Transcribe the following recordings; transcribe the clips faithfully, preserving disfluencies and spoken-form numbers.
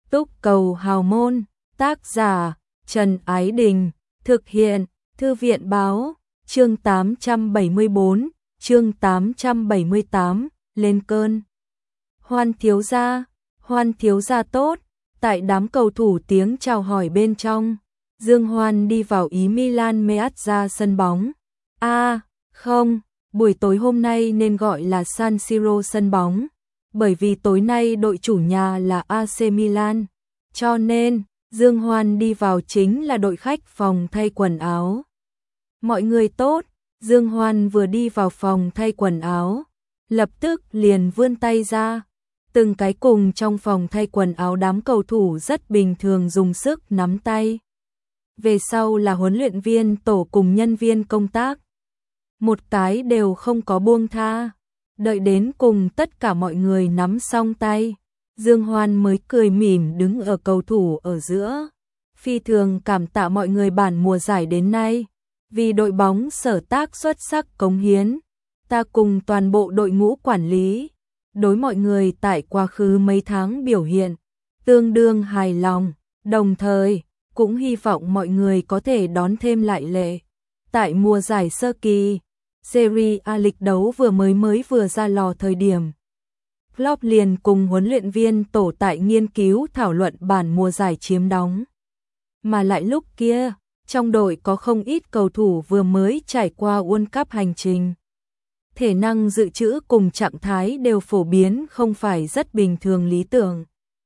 Túc cầu hào môn, tác giả Trần Ái Đình, thực hiện Thư viện Báo, chương tám trăm bảy mươi bốn, chương tám trăm bảy mươi tám, lên cơn. Hoan thiếu gia, Hoan thiếu gia tốt. Tại đám cầu thủ tiếng chào hỏi bên trong, Dương Hoan đi vào ý Milan Meazza sân bóng. A, à, không, buổi tối hôm nay nên gọi là San Siro sân bóng, bởi vì tối nay đội chủ nhà là a xê Milan, cho nên Dương Hoan đi vào chính là đội khách phòng thay quần áo. Mọi người tốt. Dương Hoan vừa đi vào phòng thay quần áo, lập tức liền vươn tay ra. Từng cái cùng trong phòng thay quần áo đám cầu thủ rất bình thường dùng sức nắm tay. Về sau là huấn luyện viên tổ cùng nhân viên công tác. Một cái đều không có buông tha. Đợi đến cùng tất cả mọi người nắm xong tay, Dương Hoan mới cười mỉm đứng ở cầu thủ ở giữa. Phi thường cảm tạ mọi người bản mùa giải đến nay, vì đội bóng sở tác xuất sắc cống hiến. Ta cùng toàn bộ đội ngũ quản lý, đối mọi người tại quá khứ mấy tháng biểu hiện tương đương hài lòng, đồng thời cũng hy vọng mọi người có thể đón thêm lại lệ. Tại mùa giải sơ kỳ, Serie A lịch đấu vừa mới mới vừa ra lò thời điểm, Klopp liền cùng huấn luyện viên tổ tại nghiên cứu thảo luận bản mùa giải chiếm đóng. Mà lại lúc kia, trong đội có không ít cầu thủ vừa mới trải qua World Cup hành trình. Thể năng dự trữ cùng trạng thái đều phổ biến không phải rất bình thường lý tưởng.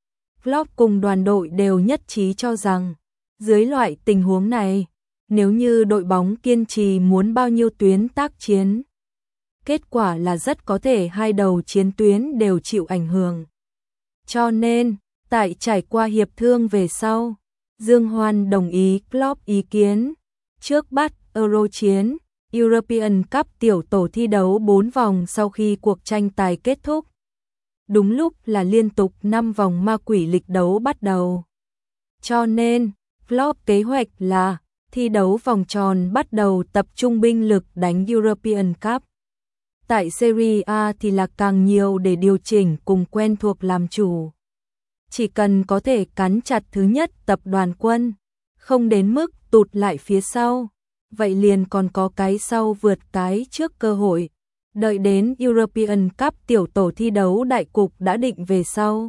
Klopp cùng đoàn đội đều nhất trí cho rằng, dưới loại tình huống này, nếu như đội bóng kiên trì muốn bao nhiêu tuyến tác chiến, kết quả là rất có thể hai đầu chiến tuyến đều chịu ảnh hưởng. Cho nên, tại trải qua hiệp thương về sau, Dương Hoan đồng ý Klopp ý kiến, trước bắt Euro chiến, European Cup tiểu tổ thi đấu bốn vòng sau khi cuộc tranh tài kết thúc. Đúng lúc là liên tục năm vòng ma quỷ lịch đấu bắt đầu. Cho nên, Klopp kế hoạch là thi đấu vòng tròn bắt đầu tập trung binh lực đánh European Cup. Tại Serie A thì là càng nhiều để điều chỉnh cùng quen thuộc làm chủ. Chỉ cần có thể cắn chặt thứ nhất tập đoàn quân, không đến mức tụt lại phía sau, vậy liền còn có cái sau vượt cái trước cơ hội. Đợi đến European Cup tiểu tổ thi đấu đại cục đã định về sau,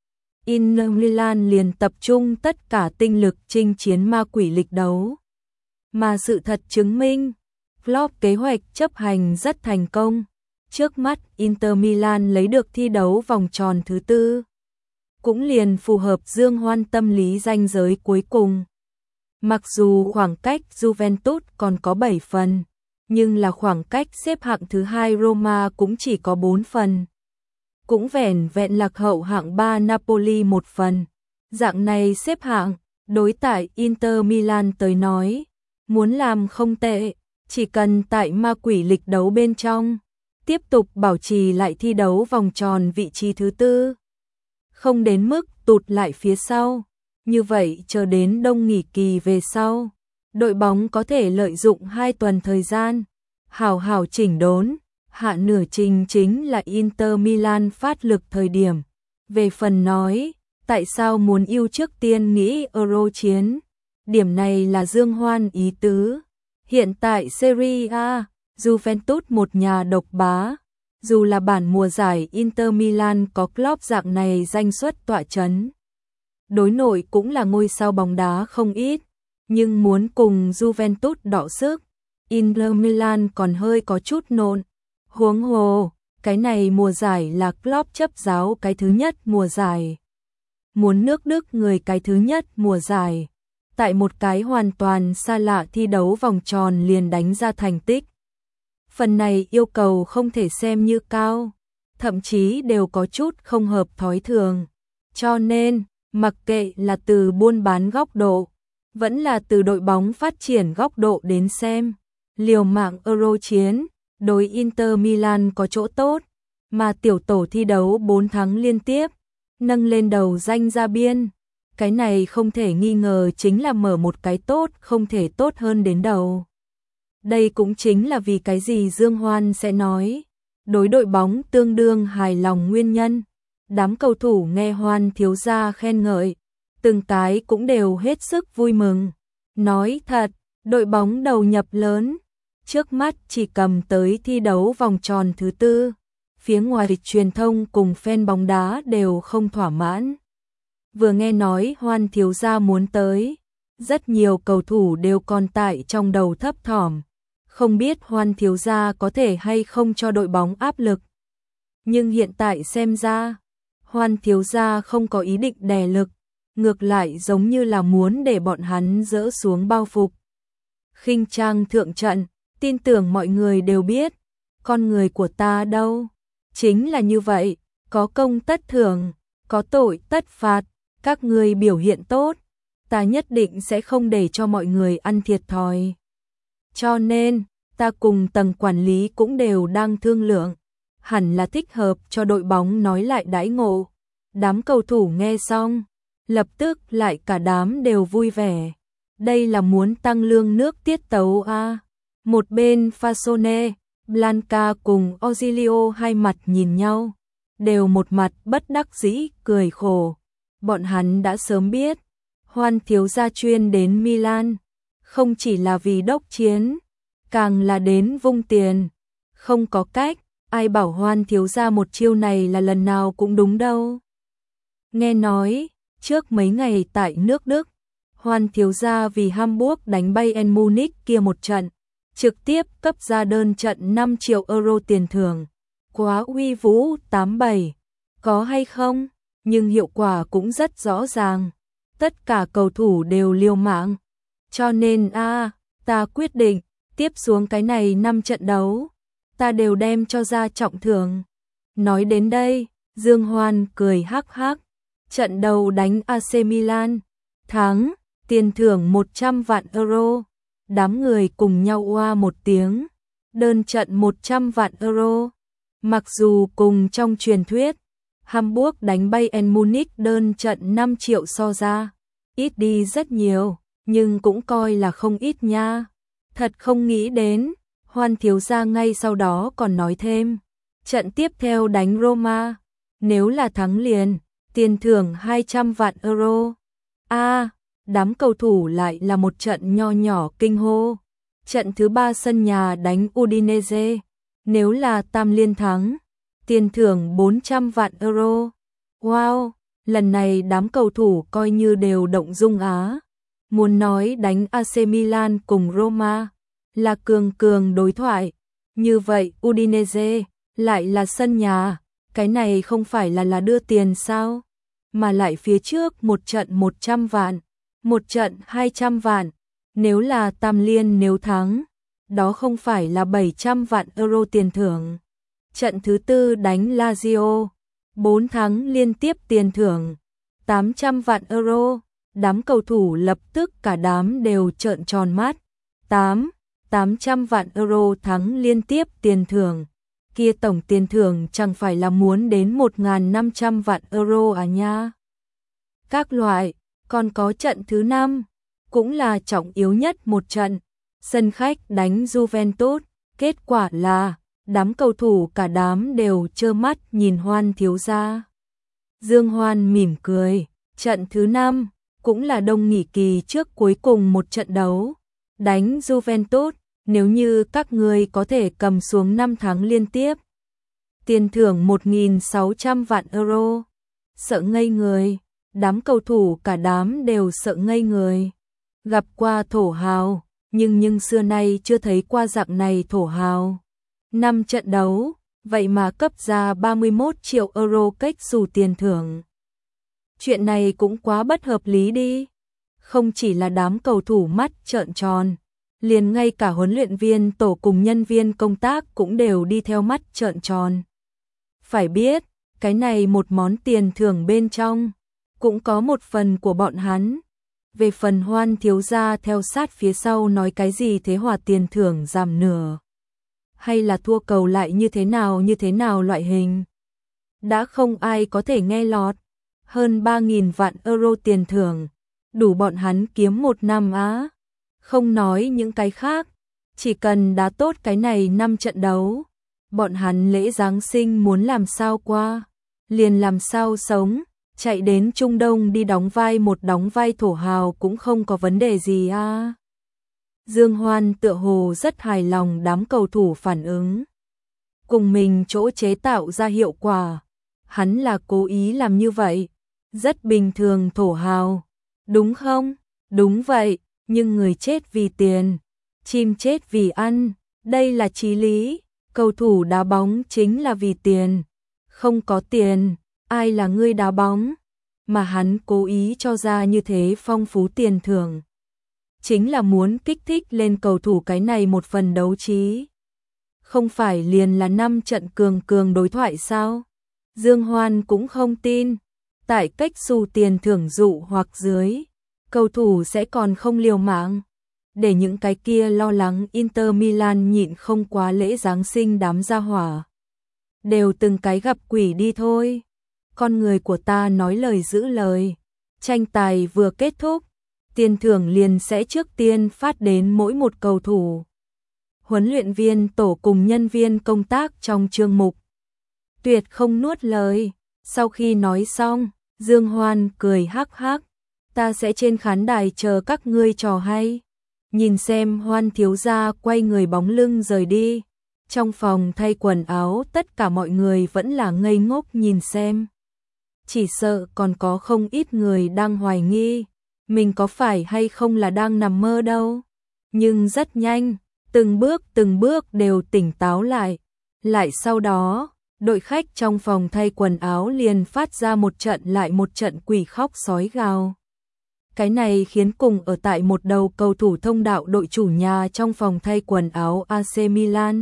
Inter Milan liền tập trung tất cả tinh lực chinh chiến ma quỷ lịch đấu. Mà sự thật chứng minh, Klopp kế hoạch chấp hành rất thành công. Trước mắt Inter Milan lấy được thi đấu vòng tròn thứ tư, cũng liền phù hợp Dương Hoan tâm lý ranh giới cuối cùng. Mặc dù khoảng cách Juventus còn có bảy phần, nhưng là khoảng cách xếp hạng thứ hai Roma cũng chỉ có bốn phần. Cũng vẻn vẹn lạc hậu hạng ba Napoli một phần. Dạng này xếp hạng, đối tại Inter Milan tới nói, muốn làm không tệ, chỉ cần tại ma quỷ lịch đấu bên trong, tiếp tục bảo trì lại thi đấu vòng tròn vị trí thứ tư. Không đến mức tụt lại phía sau. Như vậy chờ đến đông nghỉ kỳ về sau, đội bóng có thể lợi dụng hai tuần thời gian, hào hào chỉnh đốn, hạ nửa trình chính là Inter Milan phát lực thời điểm. Về phần nói, tại sao muốn ưu trước tiên nghĩ Euro chiến? Điểm này là Dương Hoan ý tứ. Hiện tại Serie A, Juventus một nhà độc bá, dù là bản mùa giải Inter Milan có Klopp dạng này danh suất tọa chấn. Đối nội cũng là ngôi sao bóng đá không ít, nhưng muốn cùng Juventus đọ sức, Inter Milan còn hơi có chút nộn. Huống hồ, cái này mùa giải là Klopp chấp giáo cái thứ nhất mùa giải. Muốn nước Đức người cái thứ nhất mùa giải. Tại một cái hoàn toàn xa lạ thi đấu vòng tròn liền đánh ra thành tích. Phần này yêu cầu không thể xem như cao, thậm chí đều có chút không hợp thói thường. Cho nên, mặc kệ là từ buôn bán góc độ, vẫn là từ đội bóng phát triển góc độ đến xem, liều mạng Euro chiến, đối Inter Milan có chỗ tốt, mà tiểu tổ thi đấu bốn tháng liên tiếp, nâng lên đầu danh ra biên. Cái này không thể nghi ngờ chính là mở một cái tốt không thể tốt hơn đến đầu. Đây cũng chính là vì cái gì Dương Hoan sẽ nói, đối đội bóng tương đương hài lòng nguyên nhân. Đám cầu thủ nghe Hoan thiếu gia khen ngợi, từng cái cũng đều hết sức vui mừng. Nói thật, đội bóng đầu nhập lớn, trước mắt chỉ cầm tới thi đấu vòng tròn thứ tư. Phía ngoài truyền thông cùng fan bóng đá đều không thỏa mãn. Vừa nghe nói Hoan thiếu gia muốn tới, rất nhiều cầu thủ đều còn tại trong đầu thấp thỏm, không biết Hoan thiếu gia có thể hay không cho đội bóng áp lực. Nhưng hiện tại xem ra, Hoan thiếu gia không có ý định đè lực, ngược lại giống như là muốn để bọn hắn dỡ xuống bao phục. Khinh trang thượng trận, tin tưởng mọi người đều biết, con người của ta đâu, chính là như vậy, có công tất thưởng, có tội tất phạt, các ngươi biểu hiện tốt, ta nhất định sẽ không để cho mọi người ăn thiệt thòi. Cho nên, ta cùng tầng quản lý cũng đều đang thương lượng, hẳn là thích hợp cho đội bóng nói lại đãi ngộ. Đám cầu thủ nghe xong, lập tức lại cả đám đều vui vẻ. Đây là muốn tăng lương nước tiết tấu a. Một bên Fasone, Blanca cùng Ozilio hai mặt nhìn nhau, đều một mặt bất đắc dĩ cười khổ. Bọn hắn đã sớm biết, Hoan thiếu gia chuyên đến Milan, không chỉ là vì đốc chiến, càng là đến vung tiền. Không có cách, ai bảo Hoan thiếu gia một chiêu này là lần nào cũng đúng đâu. Nghe nói, trước mấy ngày tại nước Đức, Hoan thiếu gia vì Hamburg đánh Bayern Munich kia một trận, trực tiếp cấp ra đơn trận năm triệu euro tiền thưởng. Quá uy vũ tám bảy, có hay không? Nhưng hiệu quả cũng rất rõ ràng. Tất cả cầu thủ đều liều mạng. Cho nên a, à, ta quyết định, tiếp xuống cái này năm trận đấu, ta đều đem cho ra trọng thưởng. Nói đến đây, Dương Hoan cười hắc hắc. Trận đầu đánh a xê Milan, thắng, tiền thưởng một trăm vạn euro. Đám người cùng nhau oa một tiếng, đơn trận một trăm vạn euro. Mặc dù cùng trong truyền thuyết, Hamburg đánh Bayern Munich đơn trận năm triệu so ra, ít đi rất nhiều, nhưng cũng coi là không ít nha. Thật không nghĩ đến, Hoan thiếu gia ngay sau đó còn nói thêm, trận tiếp theo đánh Roma, nếu là thắng liền, tiền thưởng hai trăm vạn euro. A, à, đám cầu thủ lại là một trận nho nhỏ kinh hô. Trận thứ ba sân nhà đánh Udinese, nếu là tam liên thắng, tiền thưởng bốn trăm vạn euro. Wow, lần này đám cầu thủ coi như đều động dung á. Muốn nói đánh a xê Milan cùng Roma là cường cường đối thoại, như vậy Udinese lại là sân nhà, cái này không phải là là đưa tiền sao? Mà lại phía trước một trận một trăm vạn, một trận hai trăm vạn, nếu là tam liên nếu thắng, đó không phải là bảy trăm vạn euro tiền thưởng. Trận thứ tư đánh Lazio, bốn thắng liên tiếp tiền thưởng, tám trăm vạn euro, đám cầu thủ lập tức cả đám đều trợn tròn mắt. tám, tám trăm vạn euro thắng liên tiếp tiền thưởng, kia tổng tiền thưởng chẳng phải là muốn đến một nghìn năm trăm vạn euro à nha. Các loại, còn có trận thứ năm, cũng là trọng yếu nhất một trận, sân khách đánh Juventus, kết quả là đám cầu thủ cả đám đều trơ mắt nhìn Hoan thiếu gia. Dương Hoan mỉm cười, trận thứ năm cũng là đông nghỉ kỳ trước cuối cùng một trận đấu, đánh Juventus, nếu như các ngươi có thể cầm xuống năm tháng liên tiếp, tiền thưởng một nghìn sáu trăm vạn euro. Sợ ngây người, đám cầu thủ cả đám đều sợ ngây người. Gặp qua thổ hào, nhưng nhưng xưa nay chưa thấy qua dạng này thổ hào. Năm trận đấu, vậy mà cấp ra ba mươi mốt triệu euro cách xù tiền thưởng. Chuyện này cũng quá bất hợp lý đi. Không chỉ là đám cầu thủ mắt trợn tròn, liền ngay cả huấn luyện viên tổ cùng nhân viên công tác cũng đều đi theo mắt trợn tròn. Phải biết, cái này một món tiền thưởng bên trong, cũng có một phần của bọn hắn. Về phần Hoan thiếu gia theo sát phía sau nói cái gì thế hòa tiền thưởng giảm nửa, hay là thua cầu lại như thế nào như thế nào loại hình. Đã không ai có thể nghe lọt, hơn ba nghìn vạn euro tiền thưởng, đủ bọn hắn kiếm một năm á. Không nói những cái khác, chỉ cần đá tốt cái này năm trận đấu, bọn hắn lễ Giáng sinh muốn làm sao qua, liền làm sao sống, chạy đến Trung Đông đi đóng vai một đóng vai thổ hào cũng không có vấn đề gì à. Dương Hoan tựa hồ rất hài lòng đám cầu thủ phản ứng. Cùng mình chỗ chế tạo ra hiệu quả. Hắn là cố ý làm như vậy. Rất bình thường thổ hào. Đúng không? Đúng vậy, nhưng người chết vì tiền. Chim chết vì ăn. Đây là chí lý. Cầu thủ đá bóng chính là vì tiền. Không có tiền, ai là người đá bóng? Mà hắn cố ý cho ra như thế phong phú tiền thưởng. Chính là muốn kích thích lên cầu thủ cái này một phần đấu trí. Không phải liền là năm trận cường cường đối thoại sao? Dương Hoan cũng không tin. Tại cách xu tiền thưởng dụ hoặc dưới, cầu thủ sẽ còn không liều mạng. Để những cái kia lo lắng Inter Milan nhịn không quá lễ Giáng sinh đám gia hỏa. Đều từng cái gặp quỷ đi thôi. Con người của ta nói lời giữ lời. Tranh tài vừa kết thúc, tiền thưởng liền sẽ trước tiên phát đến mỗi một cầu thủ. Huấn luyện viên tổ cùng nhân viên công tác trong chương mục tuyệt không nuốt lời. Sau khi nói xong, Dương Hoan cười hắc hắc. Ta sẽ trên khán đài chờ các ngươi trò hay. Nhìn xem Hoan thiếu gia quay người bóng lưng rời đi. Trong phòng thay quần áo tất cả mọi người vẫn là ngây ngốc nhìn xem. Chỉ sợ còn có không ít người đang hoài nghi. Mình có phải hay không là đang nằm mơ đâu. Nhưng rất nhanh, từng bước từng bước đều tỉnh táo lại. Lại sau đó, đội khách trong phòng thay quần áo liền phát ra một trận lại một trận quỷ khóc sói gào. Cái này khiến cùng ở tại một đầu cầu thủ thông đạo đội chủ nhà trong phòng thay quần áo a xê Milan.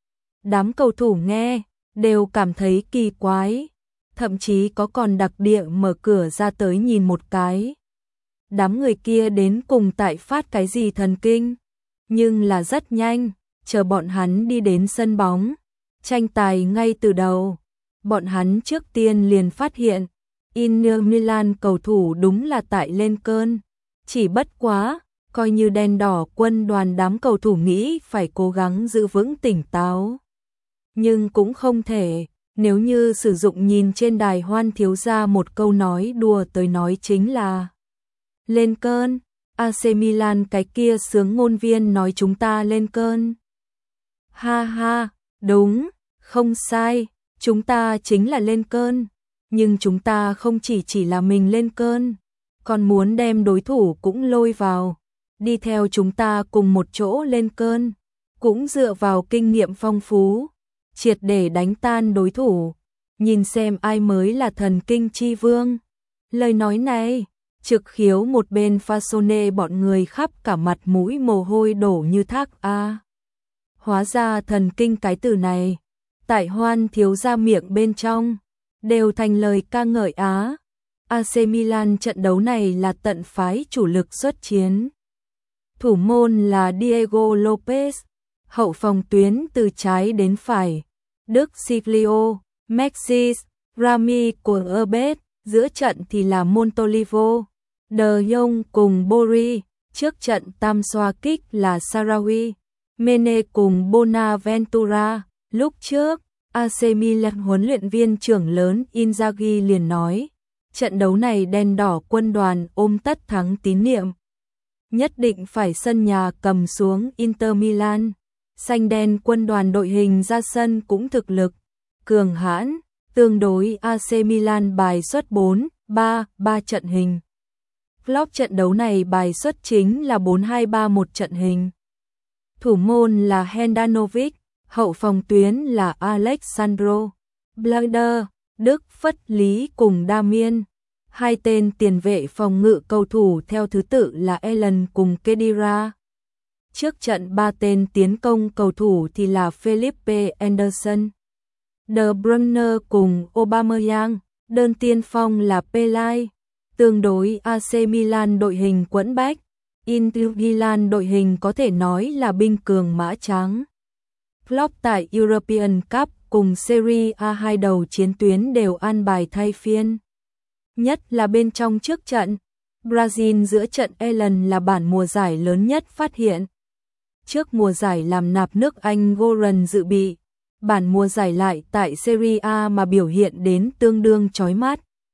Đám cầu thủ nghe, đều cảm thấy kỳ quái. Thậm chí có còn đặc địa mở cửa ra tới nhìn một cái. Đám người kia đến cùng tại phát cái gì thần kinh. Nhưng là rất nhanh, chờ bọn hắn đi đến sân bóng. Tranh tài ngay từ đầu, bọn hắn trước tiên liền phát hiện, Inter Milan cầu thủ đúng là tại lên cơn. Chỉ bất quá, coi như đèn đỏ quân đoàn đám cầu thủ nghĩ phải cố gắng giữ vững tỉnh táo. Nhưng cũng không thể, nếu như sử dụng nhìn trên đài Hoan thiếu gia một câu nói đùa tới nói chính là lên cơn, a xê Milan cái kia sướng ngôn viên nói chúng ta lên cơn. Ha ha, đúng, không sai, chúng ta chính là lên cơn, nhưng chúng ta không chỉ chỉ là mình lên cơn, còn muốn đem đối thủ cũng lôi vào, đi theo chúng ta cùng một chỗ lên cơn, cũng dựa vào kinh nghiệm phong phú, triệt để đánh tan đối thủ, nhìn xem ai mới là thần kinh chi vương. Lời nói này, trực khiếu một bên pha nê bọn người khắp cả mặt mũi mồ hôi đổ như thác a. Hóa ra thần kinh cái từ này, tại Hoan thiếu gia miệng bên trong, đều thành lời ca ngợi á. a xê Milan trận đấu này là tận phái chủ lực xuất chiến. Thủ môn là Diego Lopez, hậu phòng tuyến từ trái đến phải, Đức Silvio, Maxis, Rami của Erbet, giữa trận thì là Montolivo, De Jong cùng Bori, trước trận tam xoa kích là Sarawi, Mene cùng Bonaventura. Lúc trước, a xê Milan huấn luyện viên trưởng lớn Inzaghi liền nói, trận đấu này đen đỏ quân đoàn ôm tất thắng tín niệm. Nhất định phải sân nhà cầm xuống Inter Milan. Xanh đen quân đoàn đội hình ra sân cũng thực lực, cường hãn, tương đối a xê Milan bài xuất bốn ba ba trận hình. Klopp trận đấu này bài xuất chính là bốn hai ba một trận hình. Thủ môn là Handanovic, hậu phòng tuyến là Alexandro Blader, Đức Phất Lý cùng Damien. Hai tên tiền vệ phòng ngự cầu thủ theo thứ tự là Allen cùng Khedira. Trước trận ba tên tiến công cầu thủ thì là Felipe Anderson, De Bruyne cùng Aubameyang, đơn tiên phong là Pelay. Tương đối a xê Milan đội hình quẫn bách, Inter Milan đội hình có thể nói là binh cường mã trắng. Klopp tại European Cup cùng Serie A hai đầu chiến tuyến đều an bài thay phiên. Nhất là bên trong trước trận, Brazil giữa trận Allen là bản mùa giải lớn nhất phát hiện. Trước mùa giải làm nạp nước Anh Goran dự bị, bản mùa giải lại tại Serie A mà biểu hiện đến tương đương chói mắt.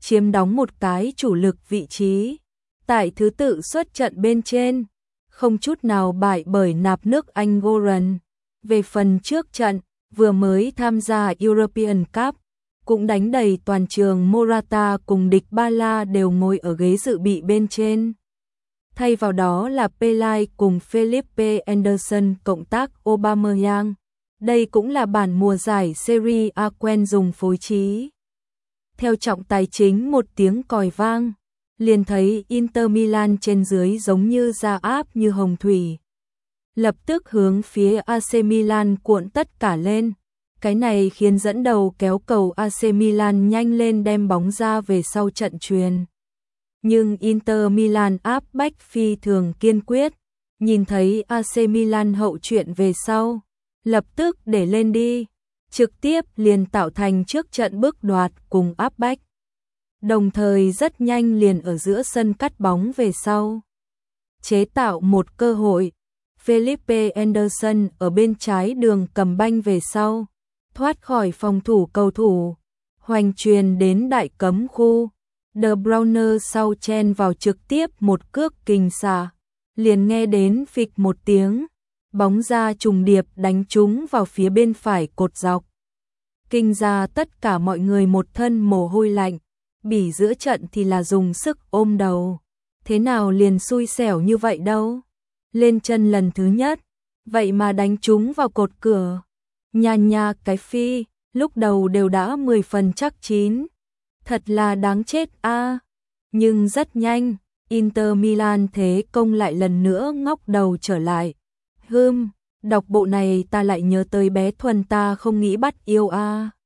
chiếm đóng một cái chủ lực vị trí. Tại thứ tự xuất trận bên trên, không chút nào bại bởi nạp nước Anh Goran. Về phần trước trận, vừa mới tham gia European Cup, cũng đánh đầy toàn trường, Morata cùng địch Ba La đều ngồi ở ghế dự bị bên trên. Thay vào đó là Pelay cùng Felipe Anderson cộng tác Aubameyang. Đây cũng là bản mùa giải Serie A quen dùng phối trí. Theo trọng tài chính một tiếng còi vang, liền thấy Inter Milan trên dưới giống như ra áp như hồng thủy. Lập tức hướng phía a xê Milan cuộn tất cả lên. Cái này khiến dẫn đầu kéo cầu a xê Milan nhanh lên đem bóng ra về sau trận chuyền. Nhưng Inter Milan áp bách phi thường kiên quyết, nhìn thấy a xê Milan hậu chuyện về sau, lập tức để lên đi, trực tiếp liền tạo thành trước trận bước đoạt cùng áp bách. Đồng thời rất nhanh liền ở giữa sân cắt bóng về sau, chế tạo một cơ hội. Felipe Anderson ở bên trái đường cầm banh về sau, thoát khỏi phòng thủ cầu thủ, hoành truyền đến đại cấm khu. De Bruyne sau chen vào trực tiếp một cước kình xạ, liền nghe đến phịch một tiếng, bóng ra trùng điệp đánh trúng vào phía bên phải cột dọc. Kinh ra tất cả mọi người một thân mồ hôi lạnh, bỉ giữa trận thì là dùng sức ôm đầu. Thế nào liền xui xẻo như vậy đâu? Lên chân lần thứ nhất, vậy mà đánh trúng vào cột cửa. Nha nha cái phi, lúc đầu đều đã mười phần chắc chín. Thật là đáng chết a. À. Nhưng rất nhanh, Inter Milan thế công lại lần nữa ngóc đầu trở lại. Hừm, đọc bộ này ta lại nhớ tới bé Thuần ta không nghĩ bắt yêu a. À.